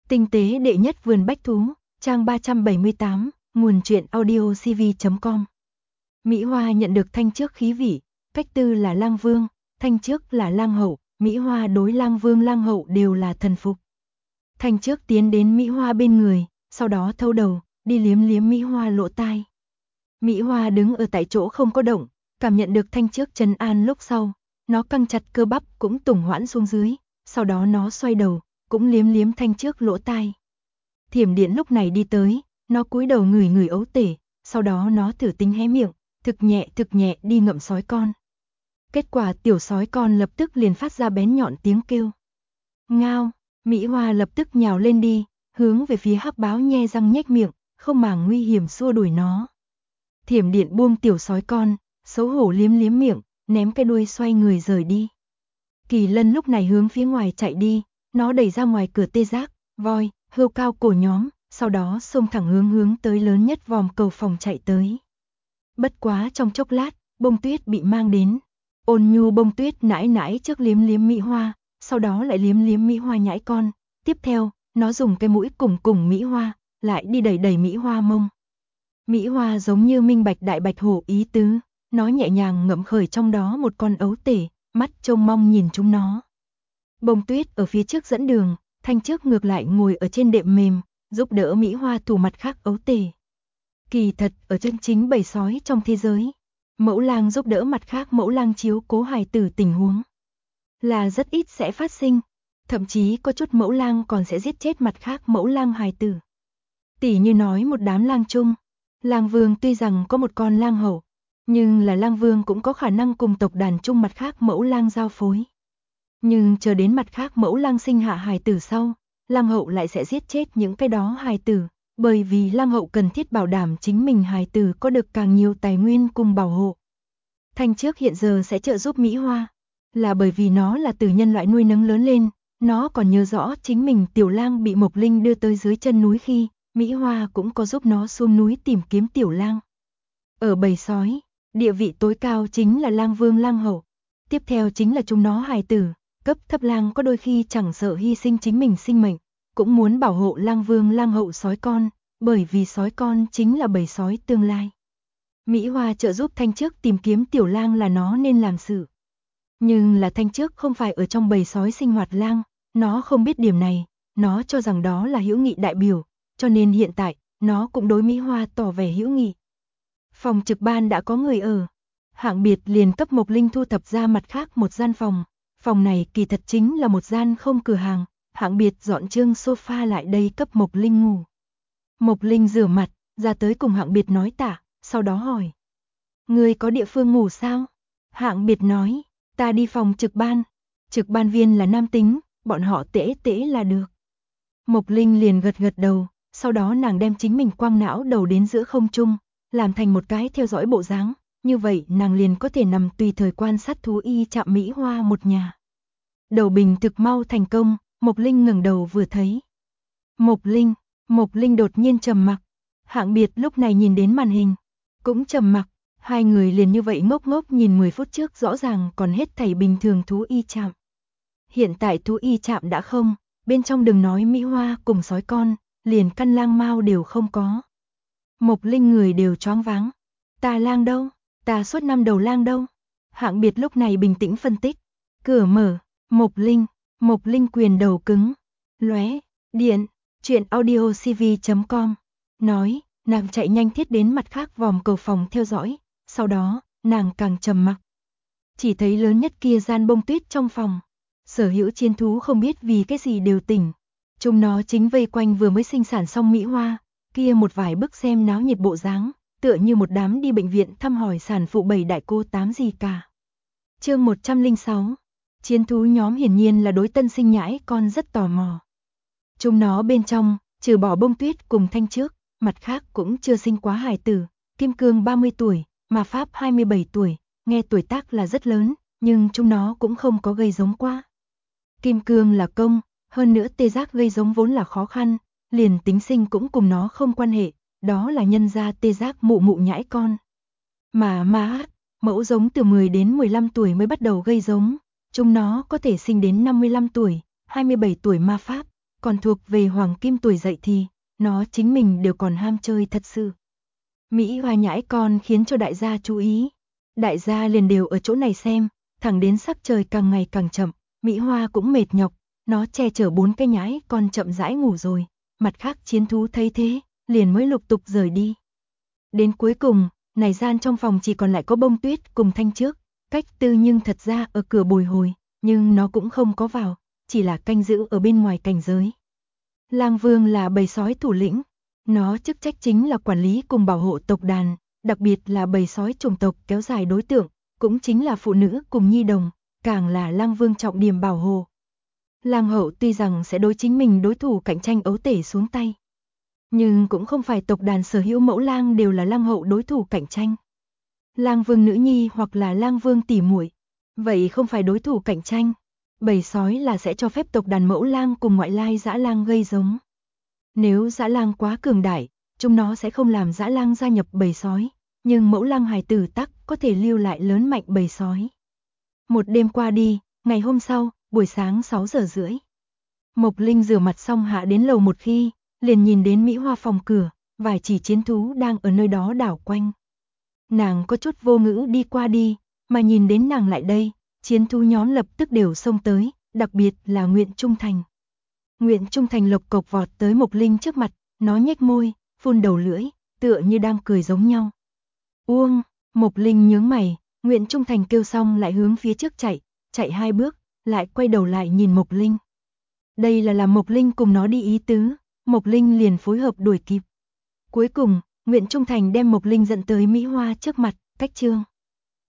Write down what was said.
Tinh tế đệ nhất vườn bách thú, trang 378, nguồn truyện audio cv.com. Mỹ Hoa nhận được Thanh Trước khí vị, cách tư là Lang Vương, Thanh Trước là Lang Hậu, Mỹ Hoa đối Lang Vương Lang Hậu đều là thần phục. Thanh Trước tiến đến Mỹ Hoa bên người, sau đó thâu đầu, đi liếm liếm Mỹ Hoa lỗ tai. Mỹ Hoa đứng ở tại chỗ không có động, cảm nhận được Thanh Trước trấn an lúc sau, nó căng chặt cơ bắp cũng tùng hoãn xuống dưới, sau đó nó xoay đầu, cũng liếm liếm Thanh Trước lỗ tai. Thiểm Điện lúc này đi tới, nó cúi đầu ngửi ngửi ấu tể, sau đó nó thử tính hé miệng, thực nhẹ đi ngậm sói con. Kết quả tiểu sói con lập tức liền phát ra bén nhọn tiếng kêu. Ngao, Mỹ Hoa lập tức nhào lên đi, hướng về phía hắc báo nhe răng nhếch miệng, không màng nguy hiểm xua đuổi nó. Thiểm Điện buông tiểu sói con, xấu hổ liếm liếm miệng, ném cái đuôi xoay người rời đi. Kỳ Lân lúc này hướng phía ngoài chạy đi, nó đẩy ra ngoài cửa tê giác, voi, hươu cao cổ nhóm, sau đó xông thẳng hướng tới lớn nhất vòm cầu phòng chạy tới. Bất quá trong chốc lát, Bông Tuyết bị mang đến. Ôn nhu Bông Tuyết nãi nãi trước liếm liếm Mỹ Hoa, sau đó lại liếm liếm Mỹ Hoa nhãi con, tiếp theo, nó dùng cái mũi cùng Mỹ Hoa, lại đi đẩy Mỹ Hoa mông. Mỹ Hoa giống như minh bạch đại bạch hổ ý tứ, nó nhẹ nhàng ngậm khởi trong đó một con ấu tể, mắt trông mong nhìn chúng nó. Bông Tuyết ở phía trước dẫn đường, Thanh Trước ngược lại ngồi ở trên đệm mềm, giúp đỡ Mỹ Hoa thủ mặt khác ấu tể. Kỳ thật, ở chân chính bầy sói trong thế giới, mẫu lang giúp đỡ mặt khác mẫu lang chiếu cố hài tử tình huống là rất ít sẽ phát sinh, thậm chí có chút mẫu lang còn sẽ giết chết mặt khác mẫu lang hài tử. Tỉ như nói một đám lang chung, Lang Vương tuy rằng có một con lang hậu, nhưng là Lang Vương cũng có khả năng cùng tộc đàn chung mặt khác mẫu lang giao phối. Nhưng chờ đến mặt khác mẫu lang sinh hạ hài tử sau, lang hậu lại sẽ giết chết những cái đó hài tử, bởi vì lang hậu cần thiết bảo đảm chính mình hài tử có được càng nhiều tài nguyên cùng bảo hộ. Thanh Trước hiện giờ sẽ trợ giúp Mỹ Hoa, là bởi vì nó là từ nhân loại nuôi nấng lớn lên, nó còn nhớ rõ chính mình tiểu lang bị Mộc Linh đưa tới dưới chân núi khi, Mỹ Hoa cũng có giúp nó xuống núi tìm kiếm tiểu lang. Ở bầy sói, địa vị tối cao chính là Lang Vương Lang Hậu, tiếp theo chính là chúng nó hài tử. Cấp thấp lang có đôi khi chẳng sợ hy sinh chính mình sinh mệnh, cũng muốn bảo hộ Lang Vương Lang Hậu sói con, bởi vì sói con chính là bầy sói tương lai. Mỹ Hoa trợ giúp Thanh Trước tìm kiếm tiểu lang là nó nên làm sự. Nhưng là Thanh Trước không phải ở trong bầy sói sinh hoạt lang, nó không biết điểm này, nó cho rằng đó là hữu nghị đại biểu, cho nên hiện tại, nó cũng đối Mỹ Hoa tỏ vẻ hữu nghị. Phòng trực ban đã có người ở, Hạng Biệt liền cấp Mộc Linh thu thập ra mặt khác một gian phòng. Phòng này kỳ thật chính là một gian không cửa hàng, Hạng Biệt dọn trương sofa lại đây cấp Mộc Linh ngủ. Mộc Linh rửa mặt, ra tới cùng Hạng Biệt nói tạ, sau đó hỏi. Người có địa phương ngủ sao? Hạng Biệt nói, ta đi phòng trực ban viên là nam tính, bọn họ tễ là được. Mộc Linh liền gật đầu, sau đó nàng đem chính mình quăng não đầu đến giữa không trung, làm thành một cái theo dõi bộ dáng. Như vậy nàng liền có thể nằm tùy thời quan sát thú y trạm Mỹ Hoa một nhà. Đầu bình thực mau thành công, Mộc Linh ngẩng đầu vừa thấy. Mộc Linh đột nhiên trầm mặc. Hạng Biệt lúc này nhìn đến màn hình, cũng trầm mặc, hai người liền như vậy ngốc nhìn 10 phút trước rõ ràng còn hết thảy bình thường thú y trạm. Hiện tại thú y trạm đã không, bên trong đừng nói Mỹ Hoa cùng sói con, liền căn lang mao đều không có. Mộc Linh người đều choáng váng. Ta lang đâu? Ta suốt năm đầu lang đâu? Hạng Biệt lúc này bình tĩnh phân tích. Cửa mở, Mộc Linh quyền đầu cứng. Lóe, điện, truyện audio cv.com. Nói, nàng chạy nhanh thiết đến mặt khác vòm cầu phòng theo dõi. Sau đó, nàng càng trầm mặc. Chỉ thấy lớn nhất kia gian Bông Tuyết trong phòng. Sở hữu chiến thú không biết vì cái gì đều tỉnh. Chúng nó chính vây quanh vừa mới sinh sản xong Mỹ Hoa. Kia một vài bức xem náo nhiệt bộ dáng, tựa như một đám đi bệnh viện thăm hỏi sản phụ 7 đại cô 8 gì cả. Chương 106. Chiến thú nhóm hiển nhiên là đối tân sinh nhãi con rất tò mò. Chúng nó bên trong, trừ bỏ Bông Tuyết cùng Thanh Trước, mặt khác cũng chưa sinh quá hài tử. Kim Cương 30 tuổi, Ma Pháp 27 tuổi, nghe tuổi tác là rất lớn, nhưng chúng nó cũng không có gây giống qua. Kim Cương là công, hơn nữa tê giác gây giống vốn là khó khăn, liền tính sinh cũng cùng nó không quan hệ, đó là nhân gia tê giác mụ nhãi con. Mà mẫu giống từ 10 đến 15 tuổi mới bắt đầu gây giống, chúng nó có thể sinh đến 55 tuổi, 27 tuổi Ma Pháp, còn thuộc về hoàng kim tuổi dậy thì, nó chính mình đều còn ham chơi thật sự. Mỹ Hoa nhãi con khiến cho đại gia chú ý. Đại gia liền đều ở chỗ này xem, thẳng đến sắc trời càng ngày càng chậm, Mỹ Hoa cũng mệt nhọc, nó che chở 4 cái nhãi con chậm rãi ngủ rồi, mặt khác chiến thú thấy thế, liền mới lục tục rời đi. Đến cuối cùng, này gian trong phòng chỉ còn lại có Bông Tuyết cùng Thanh Trước, Cách Tư nhưng thật ra ở cửa bồi hồi, nhưng nó cũng không có vào, chỉ là canh giữ ở bên ngoài cảnh giới. Lang Vương là bầy sói thủ lĩnh, nó chức trách chính là quản lý cùng bảo hộ tộc đàn, đặc biệt là bầy sói chủng tộc kéo dài đối tượng, cũng chính là phụ nữ cùng nhi đồng, càng là Lang Vương trọng điểm bảo hộ. Lang Hậu tuy rằng sẽ đối chính mình đối thủ cạnh tranh ấu tể xuống tay, nhưng cũng không phải tộc đàn sở hữu mẫu lang đều là Lang Hậu đối thủ cạnh tranh. Lang Vương nữ nhi hoặc là Lang Vương tỷ muội, vậy không phải đối thủ cạnh tranh. Bầy sói là sẽ cho phép tộc đàn mẫu lang cùng ngoại lai dã lang gây giống. Nếu dã lang quá cường đại, chúng nó sẽ không làm dã lang gia nhập bầy sói, nhưng mẫu lang hài tử tắc có thể lưu lại lớn mạnh bầy sói. Một đêm qua đi, ngày hôm sau, buổi sáng 6 giờ rưỡi. Mộc Linh rửa mặt xong hạ đến lầu 1 khi, liền nhìn đến Mỹ Hoa phòng cửa, vài chỉ chiến thú đang ở nơi đó đảo quanh. Nàng có chút vô ngữ đi qua đi, mà nhìn đến nàng lại đây, chiến thú nhóm lập tức đều xông tới, đặc biệt là Nguyện Trung Thành. Nguyện Trung Thành lộc cộc vọt tới Mộc Linh trước mặt, nó nhếch môi, phun đầu lưỡi, tựa như đang cười giống nhau. Uông, Mộc Linh nhướng mày, Nguyện Trung Thành kêu xong lại hướng phía trước chạy, chạy 2 bước, lại quay đầu lại nhìn Mộc Linh. Đây là làm Mộc Linh cùng nó đi ý tứ, Mộc Linh liền phối hợp đuổi kịp. Cuối cùng, Nguyện Trung Thành đem Mộc Linh dẫn tới Mỹ Hoa trước mặt, Cách Chương.